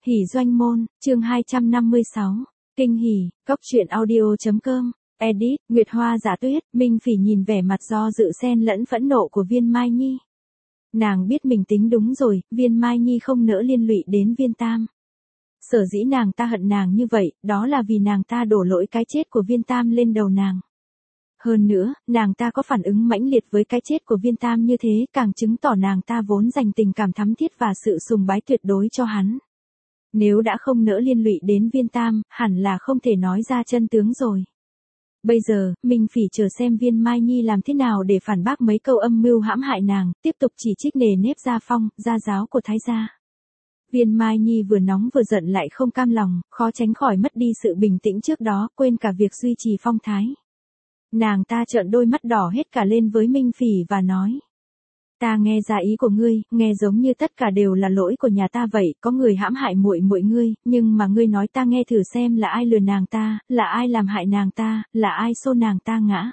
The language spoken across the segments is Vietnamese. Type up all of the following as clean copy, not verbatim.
Hỉ doanh môn, chương 256. Kinh hỉ, cóc truyện audio.com. Edit, Nguyệt Hoa Giả Tuyết. Minh Phỉ nhìn vẻ mặt do dự xen lẫn phẫn nộ của Viên Mai Nhi. Nàng biết mình tính đúng rồi, Viên Mai Nhi không nỡ liên lụy đến Viên Tam. Sở dĩ nàng ta hận nàng như vậy, đó là vì nàng ta đổ lỗi cái chết của Viên Tam lên đầu nàng. Hơn nữa, nàng ta có phản ứng mãnh liệt với cái chết của Viên Tam như thế, càng chứng tỏ nàng ta vốn dành tình cảm thắm thiết và sự sùng bái tuyệt đối cho hắn. Nếu đã không nỡ liên lụy đến Viên Tam, hẳn là không thể nói ra chân tướng rồi. Bây giờ, Minh Phỉ chờ xem Viên Mai Nhi làm thế nào để phản bác mấy câu âm mưu hãm hại nàng, tiếp tục chỉ trích nề nếp gia phong, gia giáo của Thái gia. Viên Mai Nhi vừa nóng vừa giận lại không cam lòng, khó tránh khỏi mất đi sự bình tĩnh trước đó, quên cả việc duy trì phong thái. Nàng ta trợn đôi mắt đỏ hết cả lên với Minh Phỉ và nói. Ta nghe ra ý của ngươi, nghe giống như tất cả đều là lỗi của nhà ta vậy, có người hãm hại muội ngươi, nhưng mà ngươi nói ta nghe thử xem là ai lừa nàng ta, là ai làm hại nàng ta, là ai xô nàng ta ngã.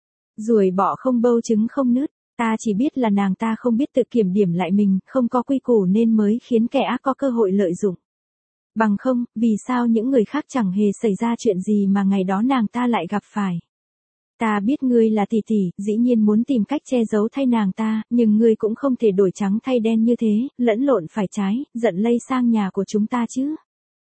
Ruồi bọ không bâu trứng không nứt, ta chỉ biết là nàng ta không biết tự kiểm điểm lại mình, không có quy củ nên mới khiến kẻ ác có cơ hội lợi dụng. Bằng không, vì sao những người khác chẳng hề xảy ra chuyện gì mà ngày đó nàng ta lại gặp phải. Ta biết ngươi là tỷ tỷ, dĩ nhiên muốn tìm cách che giấu thay nàng ta, nhưng ngươi cũng không thể đổi trắng thay đen như thế, lẫn lộn phải trái, giận lây sang nhà của chúng ta chứ.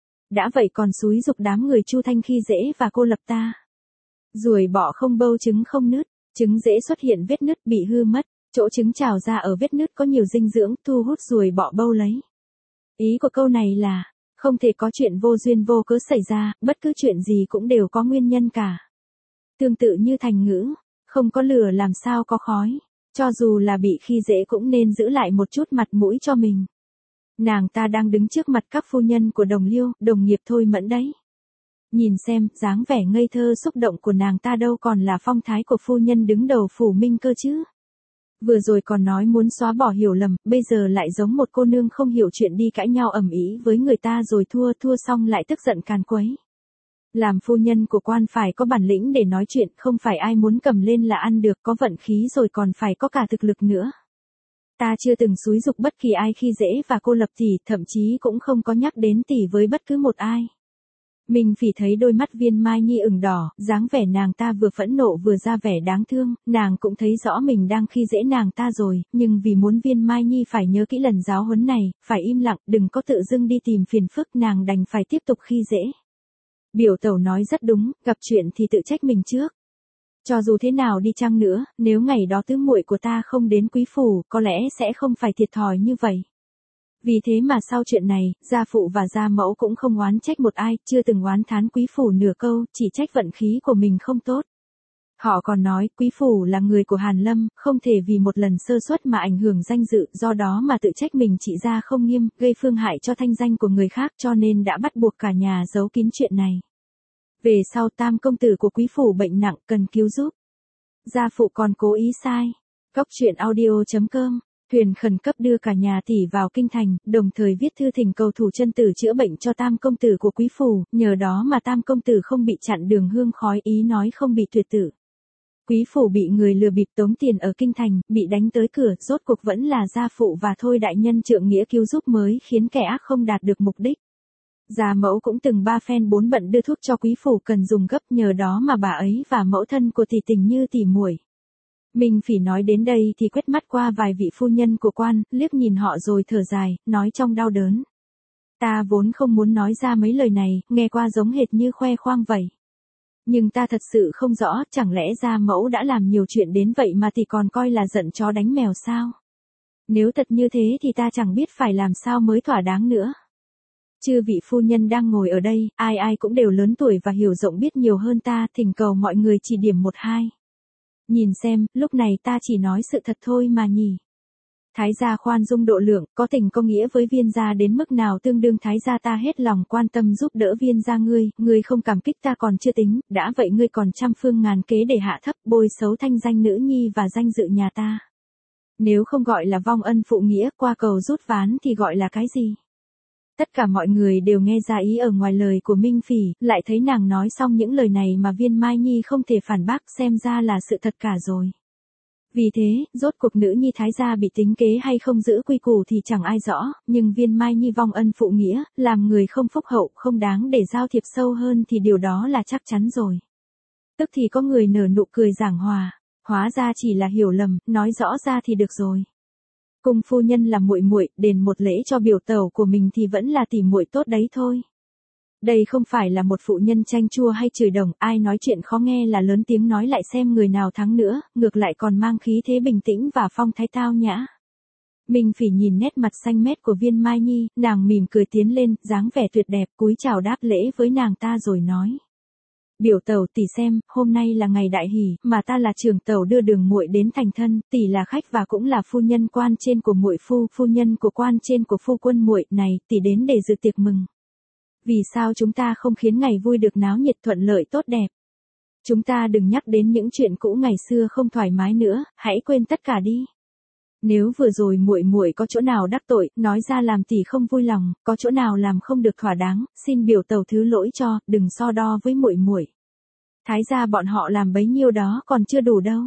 Đã vậy còn xúi giục đám người Chu Thanh khi dễ và cô lập ta. Ruồi bọ không bâu trứng không nứt, trứng dễ xuất hiện vết nứt bị hư mất, chỗ trứng trào ra ở vết nứt có nhiều dinh dưỡng, thu hút ruồi bọ bâu lấy. Ý của câu này là, không thể có chuyện vô duyên vô cớ xảy ra, bất cứ chuyện gì cũng đều có nguyên nhân cả. Tương tự như thành ngữ, không có lửa làm sao có khói, cho dù là bị khi dễ cũng nên giữ lại một chút mặt mũi cho mình. Nàng ta đang đứng trước mặt các phu nhân của Đồng Liêu, đồng nghiệp Thôi Mẫn đấy. Nhìn xem, dáng vẻ ngây thơ xúc động của nàng ta đâu còn là phong thái của phu nhân đứng đầu phủ Minh cơ chứ. Vừa rồi còn nói muốn xóa bỏ hiểu lầm, bây giờ lại giống một cô nương không hiểu chuyện đi cãi nhau ầm ĩ với người ta rồi thua xong lại tức giận càn quấy. Làm phu nhân của quan phải có bản lĩnh để nói chuyện, không phải ai muốn cầm lên là ăn được, có vận khí rồi còn phải có cả thực lực nữa. Ta chưa từng xúi giục bất kỳ ai khi dễ và cô lập tỷ, thậm chí cũng không có nhắc đến tỷ với bất cứ một ai. Minh Phỉ thấy đôi mắt Viên Mai Nhi ửng đỏ, dáng vẻ nàng ta vừa phẫn nộ vừa ra vẻ đáng thương, nàng cũng thấy rõ mình đang khi dễ nàng ta rồi, nhưng vì muốn Viên Mai Nhi phải nhớ kỹ lần giáo huấn này, phải im lặng, đừng có tự dưng đi tìm phiền phức, nàng đành phải tiếp tục khi dễ. Biểu tẩu nói rất đúng, gặp chuyện thì tự trách mình trước. Cho dù thế nào đi chăng nữa, nếu ngày đó tứ muội của ta không đến quý phủ, có lẽ sẽ không phải thiệt thòi như vậy. Vì thế mà sau chuyện này, gia phụ và gia mẫu cũng không oán trách một ai, chưa từng oán thán quý phủ nửa câu, chỉ trách vận khí của mình không tốt. Họ còn nói, quý phủ là người của Hàn Lâm, không thể vì một lần sơ suất mà ảnh hưởng danh dự, do đó mà tự trách mình trị gia không nghiêm, gây phương hại cho thanh danh của người khác, cho nên đã bắt buộc cả nhà giấu kín chuyện này. Về sau tam công tử của quý phủ bệnh nặng cần cứu giúp. Gia phụ còn cố ý sai. Cóc truyện audio.com. Thuyền khẩn cấp đưa cả nhà tỷ vào kinh thành, đồng thời viết thư thỉnh cầu thủ chân tử chữa bệnh cho tam công tử của quý phủ, nhờ đó mà tam công tử không bị chặn đường hương khói, ý nói không bị tuyệt tử. Quý phủ bị người lừa bịp tống tiền ở kinh thành, bị đánh tới cửa, rốt cuộc vẫn là gia phụ và Thôi đại nhân trượng nghĩa cứu giúp mới khiến kẻ ác không đạt được mục đích. Gia mẫu cũng từng ba phen bốn bận đưa thuốc cho quý phủ cần dùng gấp, nhờ đó mà bà ấy và mẫu thân của tỷ tình như tỉ muội. Minh Phỉ nói đến đây thì quét mắt qua vài vị phu nhân của quan, liếc nhìn họ rồi thở dài, nói trong đau đớn. Ta vốn không muốn nói ra mấy lời này, nghe qua giống hệt như khoe khoang vậy. Nhưng ta thật sự không rõ, chẳng lẽ gia mẫu đã làm nhiều chuyện đến vậy mà thì còn coi là giận chó đánh mèo sao? Nếu thật như thế thì ta chẳng biết phải làm sao mới thỏa đáng nữa. Chư vị phu nhân đang ngồi ở đây, ai ai cũng đều lớn tuổi và hiểu rộng biết nhiều hơn ta, thỉnh cầu mọi người chỉ điểm một hai. Nhìn xem, lúc này ta chỉ nói sự thật thôi mà nhỉ. Thái gia khoan dung độ lượng, có tình có nghĩa với Viên gia đến mức nào tương đương Thái gia ta hết lòng quan tâm giúp đỡ Viên gia ngươi không cảm kích ta còn chưa tính, đã vậy ngươi còn trăm phương ngàn kế để hạ thấp bôi xấu thanh danh nữ nhi và danh dự nhà ta. Nếu không gọi là vong ân phụ nghĩa, qua cầu rút ván thì gọi là cái gì? Tất cả mọi người đều nghe ra ý ở ngoài lời của Minh Phỉ, lại thấy nàng nói xong những lời này mà Viên Mai Nhi không thể phản bác, xem ra là sự thật cả rồi. Vì thế, rốt cuộc nữ nhi thái gia bị tính kế hay không giữ quy củ thì chẳng ai rõ, nhưng Viên Mai Nhi vong ân phụ nghĩa, làm người không phúc hậu, không đáng để giao thiệp sâu hơn thì điều đó là chắc chắn rồi. Tức thì có người nở nụ cười giảng hòa, hóa ra chỉ là hiểu lầm, nói rõ ra thì được rồi. Cung phu nhân là muội muội, đền một lễ cho biểu tẩu của mình thì vẫn là tỉ muội tốt đấy thôi. Đây không phải là một phụ nhân chanh chua hay chửi đồng, ai nói chuyện khó nghe là lớn tiếng nói lại xem người nào thắng nữa, ngược lại còn mang khí thế bình tĩnh và phong thái tao nhã. Minh Phỉ nhìn nét mặt xanh mét của Viên Mai Nhi, nàng mỉm cười tiến lên, dáng vẻ tuyệt đẹp, cúi chào đáp lễ với nàng ta rồi nói. Biểu tẩu tỷ xem, hôm nay là ngày đại hỷ, mà ta là trưởng tẩu đưa đường muội đến thành thân, tỷ là khách và cũng là phu nhân quan trên của muội phu nhân của quan trên của phu quân muội, này, tỷ đến để dự tiệc mừng. Vì sao chúng ta không khiến ngày vui được náo nhiệt thuận lợi tốt đẹp? Chúng ta đừng nhắc đến những chuyện cũ ngày xưa không thoải mái nữa, hãy quên tất cả đi. Nếu vừa rồi muội có chỗ nào đắc tội, nói ra làm tỷ không vui lòng, có chỗ nào làm không được thỏa đáng, xin biểu tẩu thứ lỗi cho, đừng so đo với muội. Thái gia bọn họ làm bấy nhiêu đó còn chưa đủ đâu.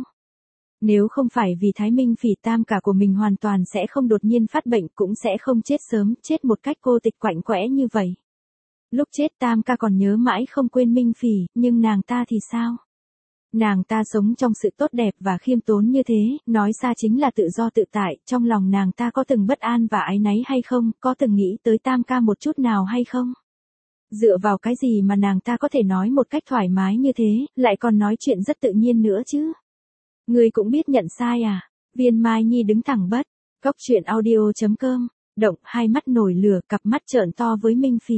Nếu không phải vì Thái Minh Phỉ tam cả của mình hoàn toàn sẽ không đột nhiên phát bệnh, cũng sẽ không chết sớm, chết một cách cô tịch quạnh quẽ như vậy. Lúc chết tam ca còn nhớ mãi không quên Minh Phỉ, nhưng nàng ta thì sao? Nàng ta sống trong sự tốt đẹp và khiêm tốn như thế, nói xa chính là tự do tự tại, trong lòng nàng ta có từng bất an và áy náy hay không, có từng nghĩ tới tam ca một chút nào hay không? Dựa vào cái gì mà nàng ta có thể nói một cách thoải mái như thế, lại còn nói chuyện rất tự nhiên nữa chứ? Người cũng biết nhận sai à? Viên Mai Nhi đứng thẳng bất, Cóc truyện audio.com, động, hai mắt nổi lửa, cặp mắt trợn to với Minh Phỉ.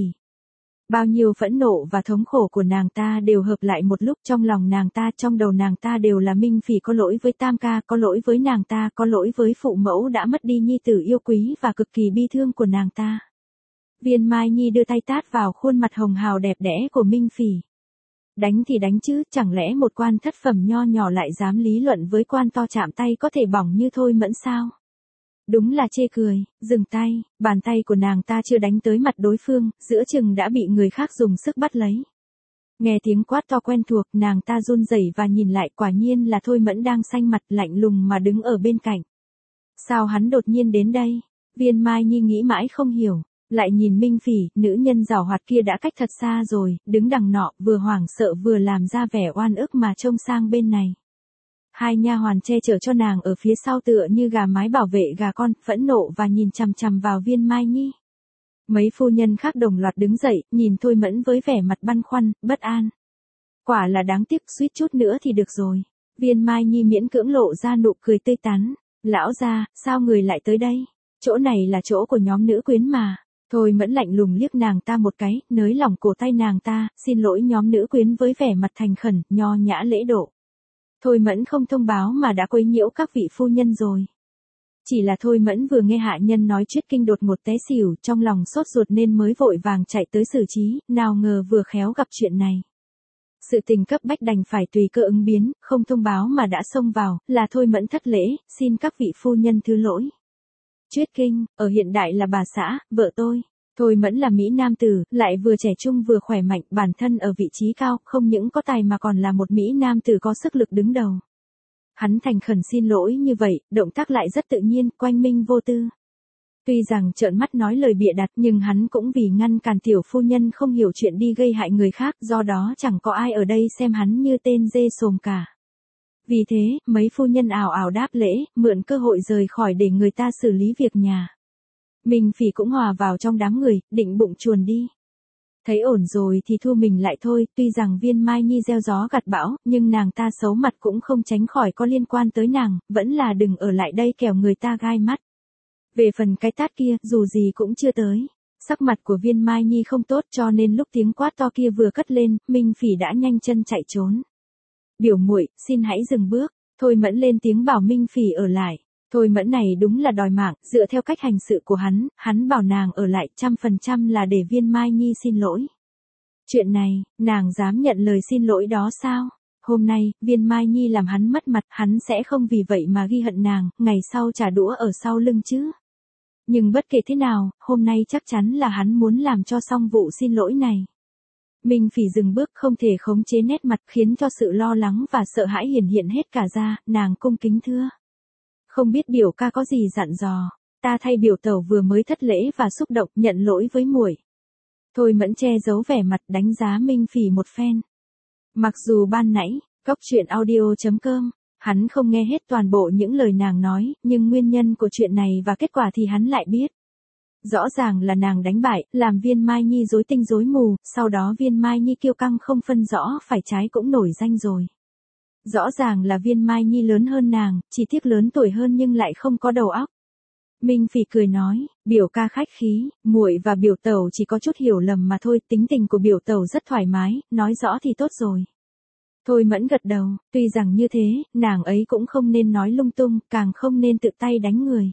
Bao nhiêu phẫn nộ và thống khổ của nàng ta đều hợp lại một lúc trong lòng nàng ta, trong đầu nàng ta đều là Minh Phỉ có lỗi với tam ca, có lỗi với nàng ta, có lỗi với phụ mẫu đã mất đi nhi tử yêu quý và cực kỳ bi thương của nàng ta. Viên Mai Nhi đưa tay tát vào khuôn mặt hồng hào đẹp đẽ của Minh Phỉ. Đánh thì đánh chứ, chẳng lẽ một quan thất phẩm nho nhỏ lại dám lý luận với quan to chạm tay có thể bỏng như Thôi Mẫn sao? Đúng là chê cười, dừng tay, bàn tay của nàng ta chưa đánh tới mặt đối phương, giữa chừng đã bị người khác dùng sức bắt lấy. Nghe tiếng quát to quen thuộc, nàng ta run rẩy và nhìn lại, quả nhiên là Thôi Mẫn đang xanh mặt lạnh lùng mà đứng ở bên cạnh. Sao hắn đột nhiên đến đây? Viên Mai Nhi nghĩ mãi không hiểu, lại nhìn Minh Phỉ, nữ nhân giàu hoạt kia đã cách thật xa rồi, đứng đằng nọ, vừa hoảng sợ vừa làm ra vẻ oan ức mà trông sang bên này. Hai nha hoàn che chở cho nàng ở phía sau tựa như gà mái bảo vệ gà con, phẫn nộ và nhìn chằm chằm vào Viên Mai Nhi. Mấy phu nhân khác đồng loạt đứng dậy, nhìn Thôi Mẫn với vẻ mặt băn khoăn, bất an. Quả là đáng tiếc, suýt chút nữa thì được rồi. Viên Mai Nhi miễn cưỡng lộ ra nụ cười tươi tắn. Lão gia, sao người lại tới đây? Chỗ này là chỗ của nhóm nữ quyến mà. Thôi Mẫn lạnh lùng liếc nàng ta một cái, nới lỏng cổ tay nàng ta, xin lỗi nhóm nữ quyến với vẻ mặt thành khẩn, nho nhã lễ độ. Thôi Mẫn không thông báo mà đã quấy nhiễu các vị phu nhân rồi. Chỉ là Thôi Mẫn vừa nghe hạ nhân nói Chuyết Kinh đột ngột té xỉu, trong lòng sốt ruột nên mới vội vàng chạy tới xử trí, nào ngờ vừa khéo gặp chuyện này. Sự tình cấp bách đành phải tùy cơ ứng biến, không thông báo mà đã xông vào, là Thôi Mẫn thất lễ, xin các vị phu nhân thứ lỗi. Chuyết Kinh, ở hiện đại là bà xã, vợ tôi. Thôi Mẫn là Mỹ nam tử, lại vừa trẻ trung vừa khỏe mạnh, bản thân ở vị trí cao, không những có tài mà còn là một Mỹ nam tử có sức lực đứng đầu. Hắn thành khẩn xin lỗi như vậy, động tác lại rất tự nhiên, quanh minh vô tư. Tuy rằng trợn mắt nói lời bịa đặt nhưng hắn cũng vì ngăn cản tiểu phu nhân không hiểu chuyện đi gây hại người khác, do đó chẳng có ai ở đây xem hắn như tên dê sồm cả. Vì thế, mấy phu nhân ào ào đáp lễ, mượn cơ hội rời khỏi để người ta xử lý việc nhà. Minh Phỉ cũng hòa vào trong đám người, định bụng chuồn đi. Thấy ổn rồi thì thu mình lại thôi, tuy rằng Viên Mai Nhi gieo gió gặt bão, nhưng nàng ta xấu mặt cũng không tránh khỏi có liên quan tới nàng, vẫn là đừng ở lại đây kẻo người ta gai mắt. Về phần cái tát kia, dù gì cũng chưa tới. Sắc mặt của Viên Mai Nhi không tốt cho nên lúc tiếng quát to kia vừa cất lên, Minh Phỉ đã nhanh chân chạy trốn. Biểu muội, xin hãy dừng bước. Thôi Mẫn lên tiếng bảo Minh Phỉ ở lại. Thôi Mẫn này đúng là đòi mạng, dựa theo cách hành sự của hắn bảo nàng ở lại 100% là để Viên Mai Nhi xin lỗi. Chuyện này, nàng dám nhận lời xin lỗi đó sao? Hôm nay, Viên Mai Nhi làm hắn mất mặt, hắn sẽ không vì vậy mà ghi hận nàng, ngày sau trả đũa ở sau lưng chứ. Nhưng bất kể thế nào, hôm nay chắc chắn là hắn muốn làm cho xong vụ xin lỗi này. Minh Phỉ dừng bước không thể khống chế nét mặt khiến cho sự lo lắng và sợ hãi hiển hiện hết cả ra, nàng cung kính thưa. Không biết biểu ca có gì dặn dò. Ta thay biểu tẩu vừa mới thất lễ và xúc động nhận lỗi với muội. Thôi Mẫn che giấu vẻ mặt đánh giá Minh Phỉ một phen. Mặc dù ban nãy, Cóc truyện audio.com, hắn không nghe hết toàn bộ những lời nàng nói, nhưng nguyên nhân của chuyện này và kết quả thì hắn lại biết. Rõ ràng là nàng đánh bại, làm Viên Mai Nhi rối tinh rối mù, sau đó Viên Mai Nhi kiêu căng không phân rõ phải trái cũng nổi danh rồi. Rõ ràng là Viên Mai Nhi lớn hơn nàng, chỉ tiếc lớn tuổi hơn nhưng lại không có đầu óc. Minh Phỉ cười nói, biểu ca khách khí, muội và biểu tẩu chỉ có chút hiểu lầm mà thôi, tính tình của biểu tẩu rất thoải mái, nói rõ thì tốt rồi. Thôi Mẫn gật đầu, tuy rằng như thế, nàng ấy cũng không nên nói lung tung, càng không nên tự tay đánh người.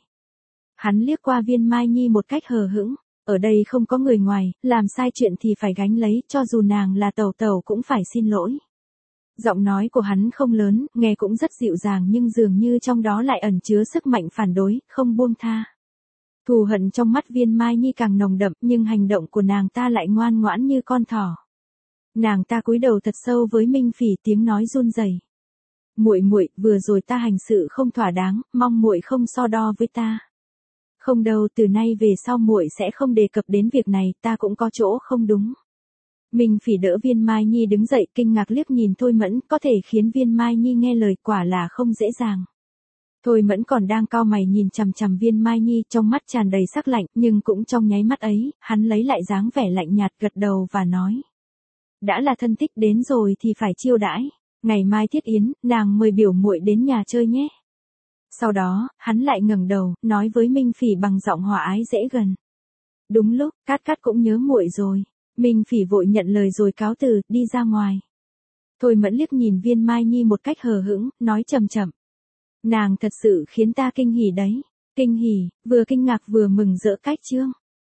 Hắn liếc qua Viên Mai Nhi một cách hờ hững, ở đây không có người ngoài, làm sai chuyện thì phải gánh lấy, cho dù nàng là tẩu tẩu cũng phải xin lỗi. Giọng nói của hắn không lớn, nghe cũng rất dịu dàng nhưng dường như trong đó lại ẩn chứa sức mạnh phản đối, không buông tha. Thù hận trong mắt Viên Mai Nhi càng nồng đậm nhưng hành động của nàng ta lại ngoan ngoãn như con thỏ. Nàng ta cúi đầu thật sâu với Minh Phỉ, tiếng nói run rẩy. Muội muội, vừa rồi ta hành sự không thỏa đáng, mong muội không so đo với ta. Không đâu, từ nay về sau muội sẽ không đề cập đến việc này, ta cũng có chỗ không đúng. Minh Phỉ đỡ Viên Mai Nhi đứng dậy, kinh ngạc liếc nhìn Thôi Mẫn, có thể khiến Viên Mai Nhi nghe lời quả là không dễ dàng. Thôi Mẫn còn đang cau mày nhìn chằm chằm Viên Mai Nhi, trong mắt tràn đầy sắc lạnh, nhưng cũng trong nháy mắt ấy, hắn lấy lại dáng vẻ lạnh nhạt gật đầu và nói. Đã là thân thích đến rồi thì phải chiêu đãi, ngày mai thiết yến, nàng mời biểu muội đến nhà chơi nhé. Sau đó, hắn lại ngẩng đầu, nói với Minh Phỉ bằng giọng hòa ái dễ gần. Đúng lúc, Cát Cát cũng nhớ muội rồi. Minh Phỉ vội nhận lời rồi cáo từ, đi ra ngoài. Thôi Mẫn liếc nhìn Viên Mai Nhi một cách hờ hững, nói chậm chậm. Nàng thật sự khiến ta kinh hỉ đấy. Kinh hỉ, vừa kinh ngạc vừa mừng rỡ cách chương.